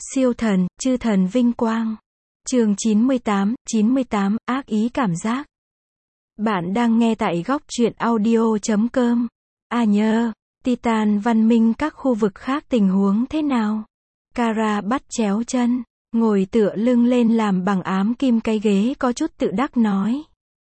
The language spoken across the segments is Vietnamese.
Siêu thần, chư thần vinh quang. Chương 98, ác ý cảm giác. Bạn đang nghe tại góc truyện audio.com. Titan văn minh các khu vực khác tình huống thế nào? Kara bắt chéo chân, ngồi tựa lưng lên làm bằng ám kim cái ghế có chút tự đắc nói.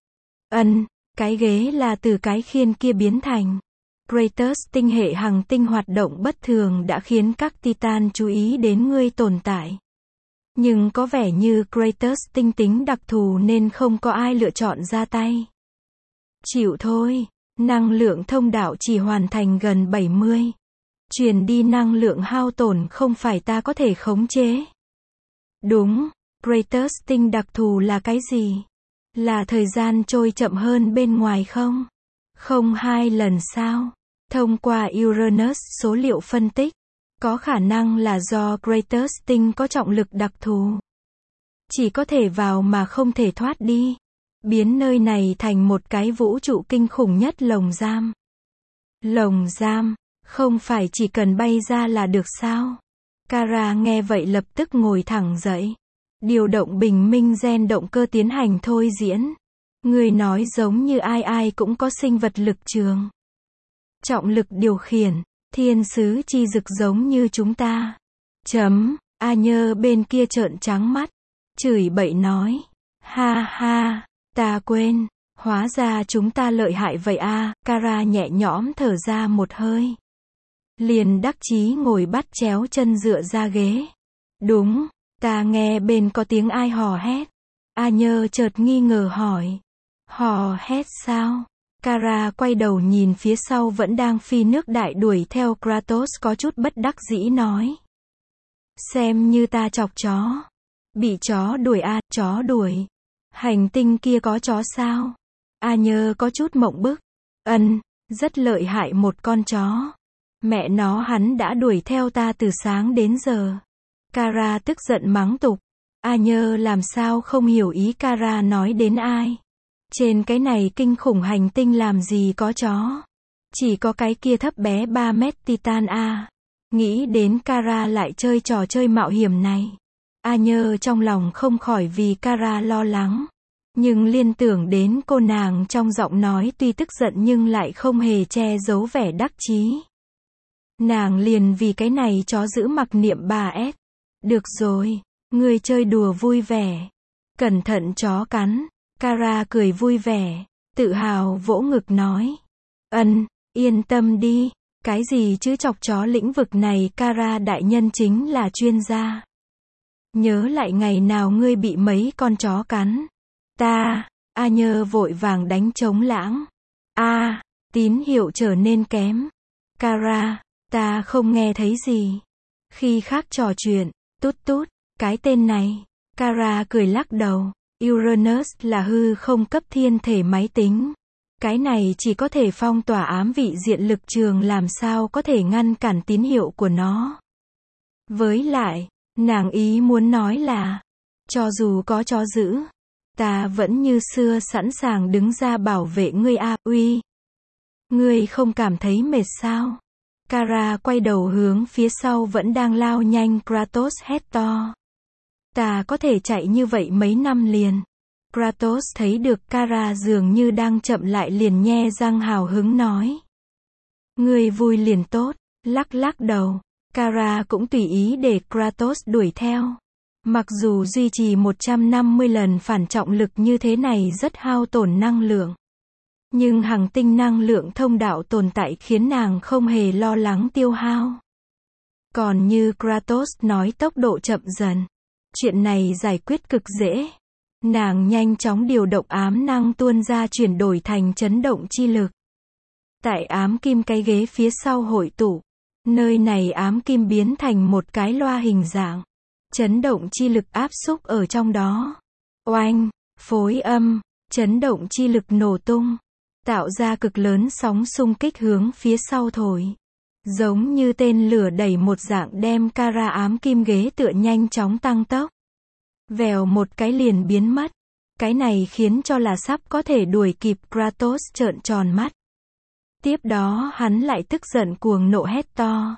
Cái ghế là từ cái khiên kia biến thành. Kratos, tinh hệ hành tinh hoạt động bất thường đã khiến các Titan chú ý đến ngươi tồn tại. Nhưng có vẻ như Kratos tinh tính đặc thù nên không có ai lựa chọn ra tay. Chịu thôi, năng lượng thông đạo chỉ hoàn thành gần 70. Truyền đi năng lượng hao tổn không phải ta có thể khống chế. Đúng, Kratos tinh đặc thù là cái gì? Là thời gian trôi chậm hơn bên ngoài không? Không 2 lần sao? Thông qua Uranus số liệu phân tích, có khả năng là do Kratos tinh có trọng lực đặc thù. Chỉ có thể vào mà không thể thoát đi. Biến nơi này thành một cái vũ trụ kinh khủng nhất lồng giam. Lồng giam, không phải chỉ cần bay ra là được sao? Kara nghe vậy lập tức ngồi thẳng dậy. Điều động bình minh gen động cơ tiến hành thôi diễn. Người nói giống như ai cũng có sinh vật lực trường. Trọng lực điều khiển, thiên sứ chi dực giống như chúng ta. Nhơ bên kia trợn trắng mắt, chửi bậy nói. Ha ha, ta quên, hóa ra chúng ta lợi hại vậy à, Kara nhẹ nhõm thở ra một hơi. Liền đắc chí ngồi bắt chéo chân dựa ra ghế. Đúng, ta nghe bên có tiếng ai hò hét. Nhơ chợt nghi ngờ hỏi. Hò hét sao? Kara quay đầu nhìn phía sau vẫn đang phi nước đại đuổi theo Kratos có chút bất đắc dĩ nói. Xem như ta chọc chó. Bị chó đuổi à, chó đuổi. Hành tinh kia có chó sao? Nhơ có chút mộng bức. Rất lợi hại một con chó. Mẹ nó hắn đã đuổi theo ta từ sáng đến giờ. Kara tức giận mắng tục. Nhơ làm sao không hiểu ý Kara nói đến ai. Trên cái này kinh khủng hành tinh làm gì có chó. Chỉ có cái kia thấp bé 3 mét Titan A. Nghĩ đến Kara lại chơi trò chơi mạo hiểm này. Nhơ trong lòng không khỏi vì Kara lo lắng. Nhưng liên tưởng đến cô nàng trong giọng nói tuy tức giận nhưng lại không hề che giấu vẻ đắc chí. Nàng liền vì cái này chó giữ mặc niệm 3S. Được rồi, ngươi chơi đùa vui vẻ. Cẩn thận chó cắn. Kara cười vui vẻ, tự hào vỗ ngực nói. Yên tâm đi, cái gì chứ chọc chó lĩnh vực này Kara đại nhân chính là chuyên gia. Nhớ lại ngày nào ngươi bị mấy con chó cắn. Nhơ vội vàng đánh trống lãng. Tín hiệu trở nên kém. Kara, ta không nghe thấy gì. Khi khác trò chuyện, tút, cái tên này. Kara cười lắc đầu. Uranus là hư không cấp thiên thể máy tính. Cái này chỉ có thể phong tỏa ám vị diện lực trường làm sao có thể ngăn cản tín hiệu của nó. Với lại, nàng ý muốn nói là, cho dù có chó giữ, ta vẫn như xưa sẵn sàng đứng ra bảo vệ ngươi uy. Ngươi không cảm thấy mệt sao? Kara quay đầu hướng phía sau vẫn đang lao nhanh Kratos hét to. Ta có thể chạy như vậy mấy năm liền. Kratos thấy được Kara dường như đang chậm lại liền nhe răng hào hứng nói. Ngươi vui liền tốt, lắc đầu. Kara cũng tùy ý để Kratos đuổi theo. Mặc dù duy trì 150 lần phản trọng lực như thế này rất hao tổn năng lượng. Nhưng hành tinh năng lượng thông đạo tồn tại khiến nàng không hề lo lắng tiêu hao. Còn như Kratos nói tốc độ chậm dần. Chuyện này giải quyết cực dễ. Nàng nhanh chóng điều động ám năng tuôn ra chuyển đổi thành chấn động chi lực. Tại ám kim cái ghế phía sau hội tụ. Nơi này ám kim biến thành một cái loa hình dạng. Chấn động chi lực áp xúc ở trong đó. Oanh, phối âm, chấn động chi lực nổ tung. Tạo ra cực lớn sóng xung kích hướng phía sau thổi. Giống như tên lửa đẩy một dạng đem Kara ám kim ghế tựa nhanh chóng tăng tốc. Vèo một cái liền biến mất. Cái này khiến cho là sắp có thể đuổi kịp Kratos trợn tròn mắt. Tiếp đó hắn lại tức giận cuồng nộ hét to.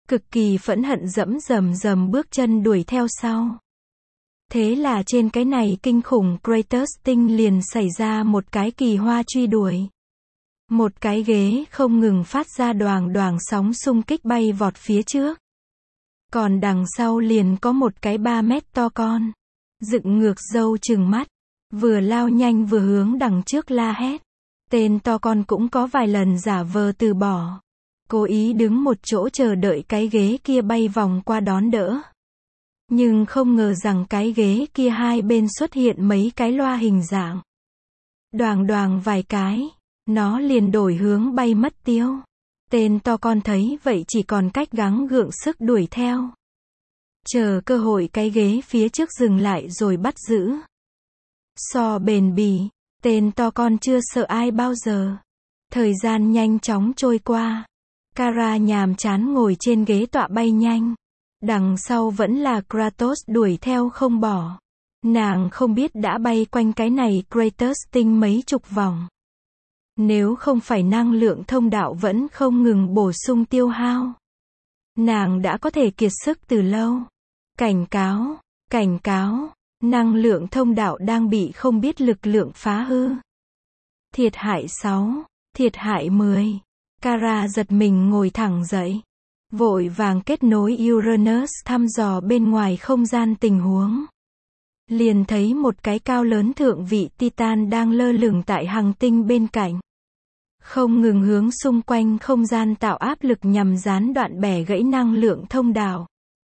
Cực kỳ phẫn hận dẫm rầm rầm bước chân đuổi theo sau. Thế là trên cái này kinh khủng Kratos tinh liền xảy ra một cái kỳ hoa truy đuổi. Một cái ghế không ngừng phát ra đoàng đoàng sóng xung kích bay vọt phía trước. Còn đằng sau liền có một cái 3 mét to con. Dựng ngược râu trừng mắt. Vừa lao nhanh vừa hướng đằng trước la hét. Tên to con cũng có vài lần giả vờ từ bỏ. Cố ý đứng một chỗ chờ đợi cái ghế kia bay vòng qua đón đỡ. Nhưng không ngờ rằng cái ghế kia hai bên xuất hiện mấy cái loa hình dạng. Đoàng đoàng vài cái. Nó liền đổi hướng bay mất tiêu. Tên to con thấy vậy chỉ còn cách gắng gượng sức đuổi theo. Chờ cơ hội cái ghế phía trước dừng lại rồi bắt giữ. So bền bỉ, tên to con chưa sợ ai bao giờ. Thời gian nhanh chóng trôi qua. Kara nhàm chán ngồi trên ghế tọa bay nhanh. Đằng sau vẫn là Kratos đuổi theo không bỏ. Nàng không biết đã bay quanh cái này Kratos tinh mấy chục vòng. Nếu không phải năng lượng thông đạo vẫn không ngừng bổ sung tiêu hao, nàng đã có thể kiệt sức từ lâu. Cảnh cáo, năng lượng thông đạo đang bị không biết lực lượng phá hư. Thiệt hại 6, thiệt hại 10. Kara giật mình ngồi thẳng dậy. Vội vàng kết nối Uranus thăm dò bên ngoài không gian tình huống. Liền thấy một cái cao lớn thượng vị Titan đang lơ lửng tại hành tinh bên cạnh. Không ngừng hướng xung quanh không gian tạo áp lực nhằm gián đoạn bẻ gãy năng lượng thông đạo.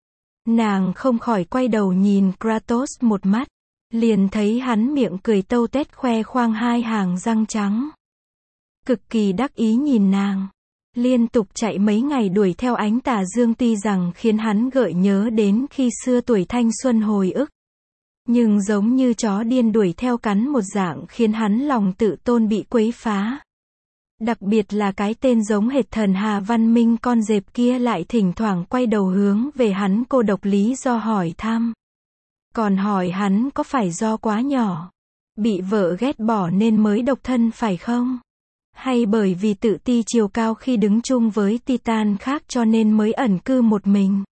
Nàng không khỏi quay đầu nhìn Kratos một mắt. Liền thấy hắn miệng cười tâu tét khoe khoang hai hàng răng trắng. Cực kỳ đắc ý nhìn nàng. Liên tục chạy mấy ngày đuổi theo ánh tà dương tuy rằng khiến hắn gợi nhớ đến khi xưa tuổi thanh xuân hồi ức. Nhưng giống như chó điên đuổi theo cắn một dạng khiến hắn lòng tự tôn bị quấy phá. Đặc biệt là cái tên giống hệt thần Hà Văn Minh con dẹp kia lại thỉnh thoảng quay đầu hướng về hắn cô độc lý do hỏi thăm. Còn hỏi hắn có phải do quá nhỏ, bị vợ ghét bỏ nên mới độc thân phải không? Hay bởi vì tự ti chiều cao khi đứng chung với Titan khác cho nên mới ẩn cư một mình?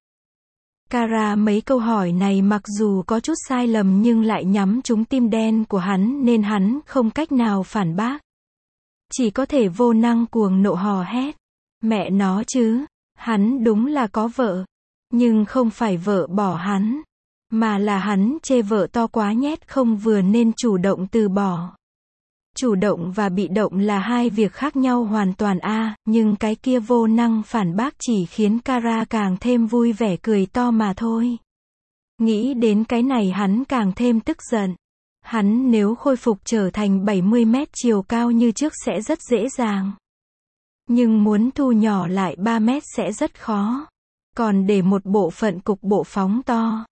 Kara mấy câu hỏi này mặc dù có chút sai lầm nhưng lại nhắm trúng tim đen của hắn nên hắn không cách nào phản bác. Chỉ có thể vô năng cuồng nộ hò hét. Mẹ nó chứ, hắn đúng là có vợ. Nhưng không phải vợ bỏ hắn, mà là hắn chê vợ to quá nhét không vừa nên chủ động từ bỏ. Chủ động và bị động là hai việc khác nhau hoàn toàn nhưng cái kia vô năng phản bác chỉ khiến Kara càng thêm vui vẻ cười to mà thôi. Nghĩ đến cái này hắn càng thêm tức giận. Hắn nếu khôi phục trở thành 70 mét chiều cao như trước sẽ rất dễ dàng. Nhưng muốn thu nhỏ lại 3 mét sẽ rất khó. Còn để một bộ phận cục bộ phóng to.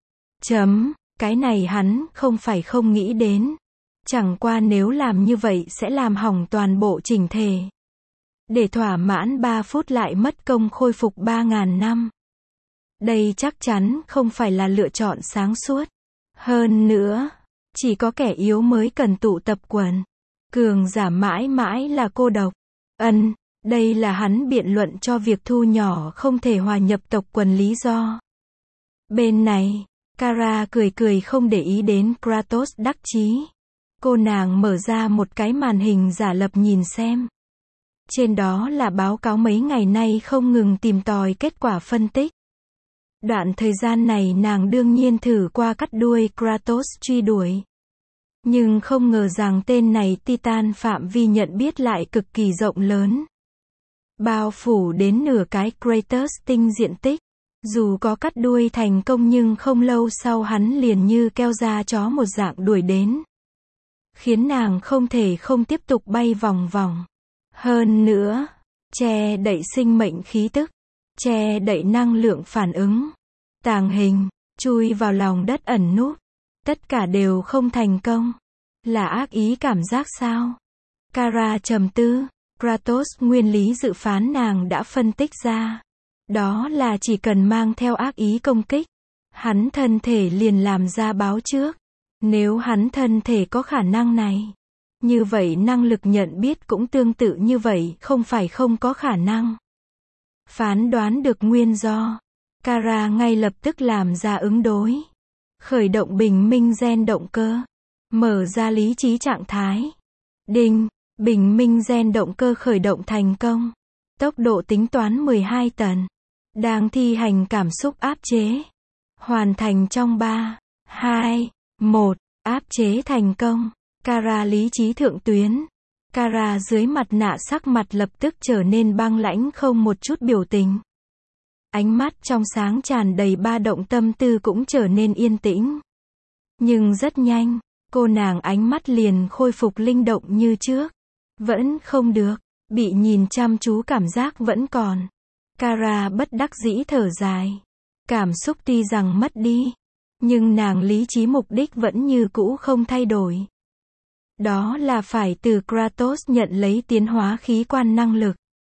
Cái này hắn không phải không nghĩ đến. Chẳng qua nếu làm như vậy sẽ làm hỏng toàn bộ chỉnh thể. Để thỏa mãn 3 phút lại mất công khôi phục 3.000 năm. Đây chắc chắn không phải là lựa chọn sáng suốt. Hơn nữa, chỉ có kẻ yếu mới cần tụ tập quần. Cường giả mãi mãi là cô độc. Đây là hắn biện luận cho việc thu nhỏ không thể hòa nhập tộc quần lý do. Bên này, Kara cười cười không để ý đến Kratos đắc chí. Cô nàng mở ra một cái màn hình giả lập nhìn xem. Trên đó là báo cáo mấy ngày nay không ngừng tìm tòi kết quả phân tích. Đoạn thời gian này nàng đương nhiên thử qua cắt đuôi Kratos truy đuổi. Nhưng không ngờ rằng tên này Titan phạm vi nhận biết lại cực kỳ rộng lớn. Bao phủ đến nửa cái Kratos tinh diện tích. Dù có cắt đuôi thành công nhưng không lâu sau hắn liền như keo da chó một dạng đuổi đến. Khiến nàng không thể không tiếp tục bay vòng vòng. Hơn nữa, che đậy sinh mệnh khí tức, che đậy năng lượng phản ứng, tàng hình, chui vào lòng đất ẩn núp. Tất cả đều không thành công. Là ác ý cảm giác sao? Kara trầm tư. Kratos nguyên lý dự phán nàng đã phân tích ra. Đó là chỉ cần mang theo ác ý công kích, hắn thân thể liền làm ra báo trước. Nếu hắn thân thể có khả năng này, như vậy năng lực nhận biết cũng tương tự như vậy, không phải không có khả năng. Phán đoán được nguyên do, Kara ngay lập tức làm ra ứng đối. Khởi động bình minh gen động cơ. Mở ra lý trí trạng thái. Đinh, bình minh gen động cơ khởi động thành công. Tốc độ tính toán 12 tần. Đang thi hành cảm xúc áp chế. Hoàn thành trong 3, 2, 1, áp chế thành công. Kara lý trí thượng tuyến. Kara dưới mặt nạ sắc mặt lập tức trở nên băng lãnh không một chút biểu tình. Ánh mắt trong sáng tràn đầy ba động tâm tư cũng trở nên yên tĩnh. Nhưng rất nhanh, cô nàng ánh mắt liền khôi phục linh động như trước. Vẫn không được, bị nhìn chăm chú cảm giác vẫn còn. Kara bất đắc dĩ thở dài. Cảm xúc tuy rằng mất đi, nhưng nàng lý trí mục đích vẫn như cũ không thay đổi. Đó là phải từ Kratos nhận lấy tiến hóa khí quan năng lực.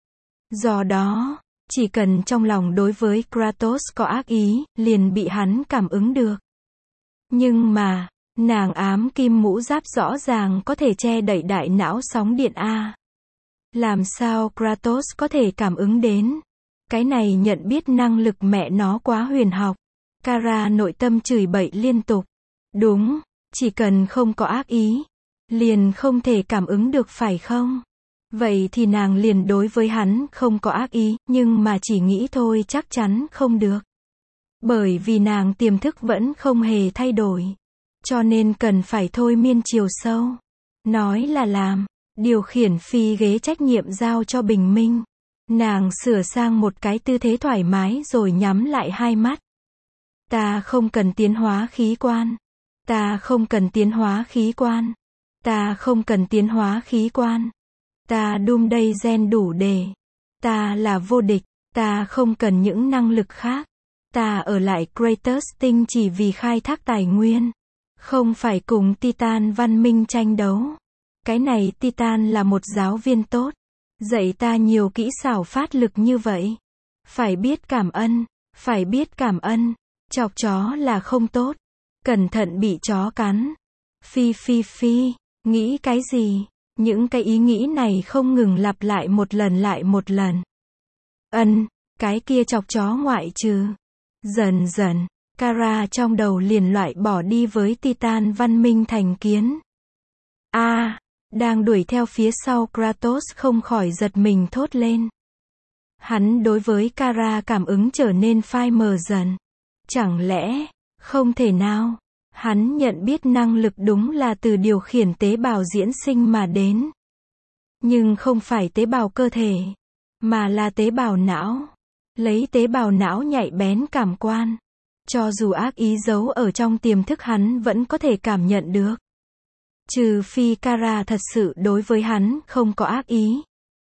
Do đó, chỉ cần trong lòng đối với Kratos có ác ý, liền bị hắn cảm ứng được. Nhưng mà, nàng ám kim mũ giáp rõ ràng có thể che đậy đại não sóng điện A. Làm sao Kratos có thể cảm ứng đến? Cái này nhận biết năng lực mẹ nó quá huyền học. Kara nội tâm chửi bậy liên tục. Đúng, chỉ cần không có ác ý, liền không thể cảm ứng được phải không? Vậy thì nàng liền đối với hắn không có ác ý, nhưng mà chỉ nghĩ thôi chắc chắn không được. Bởi vì nàng tiềm thức vẫn không hề thay đổi. Cho nên cần phải thôi miên chiều sâu. Nói là làm, điều khiển phi ghế trách nhiệm giao cho bình minh. Nàng sửa sang một cái tư thế thoải mái rồi nhắm lại hai mắt. Ta không cần tiến hóa khí quan. Ta không cần tiến hóa khí quan. Ta không cần tiến hóa khí quan. Ta đun đây gen đủ để. Ta là vô địch. Ta không cần những năng lực khác. Ta ở lại Kratos tinh chỉ vì khai thác tài nguyên. Không phải cùng Titan văn minh tranh đấu. Cái này Titan là một giáo viên tốt. Dạy ta nhiều kỹ xảo phát lực như vậy. Phải biết cảm ơn. Phải biết cảm ơn. Chọc chó là không tốt. Cẩn thận bị chó cắn. Phi phi phi. Nghĩ cái gì? Những cái ý nghĩ này không ngừng lặp lại một lần lại một lần. Cái kia chọc chó ngoại trừ. Dần dần, Kara trong đầu liền loại bỏ đi với Titan văn minh thành kiến. Đang đuổi theo phía sau Kratos không khỏi giật mình thốt lên. Hắn đối với Kara cảm ứng trở nên phai mờ dần. Chẳng lẽ, không thể nào, hắn nhận biết năng lực đúng là từ điều khiển tế bào diễn sinh mà đến. Nhưng không phải tế bào cơ thể, mà là tế bào não. Lấy tế bào não nhạy bén cảm quan. Cho dù ác ý giấu ở trong tiềm thức hắn vẫn có thể cảm nhận được. Trừ phi Kara thật sự đối với hắn không có ác ý.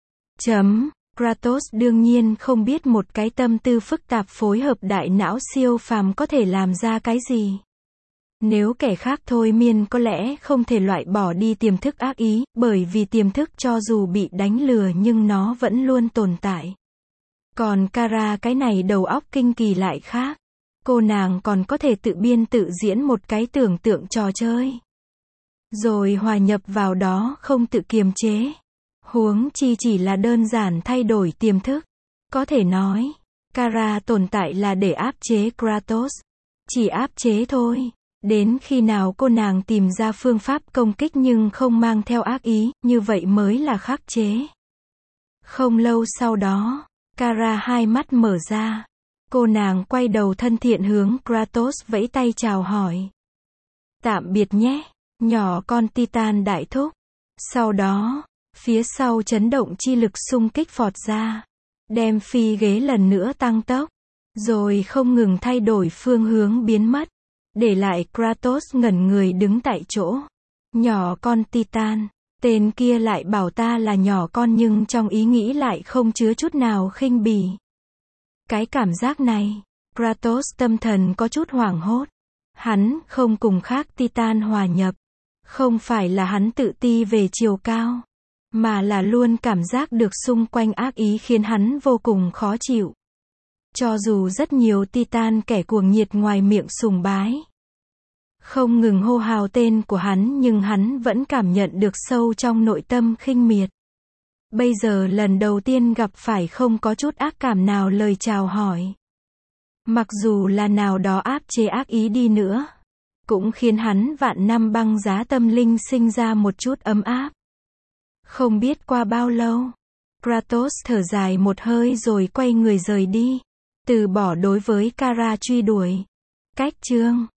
Kratos đương nhiên không biết một cái tâm tư phức tạp phối hợp đại não siêu phàm có thể làm ra cái gì. Nếu kẻ khác thôi miên có lẽ không thể loại bỏ đi tiềm thức ác ý, bởi vì tiềm thức cho dù bị đánh lừa nhưng nó vẫn luôn tồn tại. Còn Kara cái này đầu óc kinh kỳ lại khác. Cô nàng còn có thể tự biên tự diễn một cái tưởng tượng trò chơi. Rồi hòa nhập vào đó không tự kiềm chế. Huống chi chỉ là đơn giản thay đổi tiềm thức. Có thể nói, Kara tồn tại là để áp chế Kratos. Chỉ áp chế thôi. Đến khi nào cô nàng tìm ra phương pháp công kích nhưng không mang theo ác ý, như vậy mới là khắc chế. Không lâu sau đó, Kara hai mắt mở ra. Cô nàng quay đầu thân thiện hướng Kratos vẫy tay chào hỏi. Tạm biệt nhé, nhỏ con Titan đại thúc. Sau đó, phía sau chấn động chi lực xung kích phọt ra. Đem phi ghế lần nữa tăng tốc. Rồi không ngừng thay đổi phương hướng biến mất. Để lại Kratos ngẩn người đứng tại chỗ. Nhỏ con Titan. Tên kia lại bảo ta là nhỏ con nhưng trong ý nghĩ lại không chứa chút nào khinh bỉ. Cái cảm giác này, Kratos tâm thần có chút hoảng hốt. Hắn không cùng khác Titan hòa nhập. Không phải là hắn tự ti về chiều cao, mà là luôn cảm giác được xung quanh ác ý khiến hắn vô cùng khó chịu. Cho dù rất nhiều Titan kẻ cuồng nhiệt ngoài miệng sùng bái, không ngừng hô hào tên của hắn nhưng hắn vẫn cảm nhận được sâu trong nội tâm khinh miệt. Bây giờ lần đầu tiên gặp phải không có chút ác cảm nào lời chào hỏi. Mặc dù là nào đó áp chế ác ý đi nữa, cũng khiến hắn vạn năm băng giá tâm linh sinh ra một chút ấm áp. Không biết qua bao lâu, Kratos thở dài một hơi rồi quay người rời đi, từ bỏ đối với Kara truy đuổi. Cách chương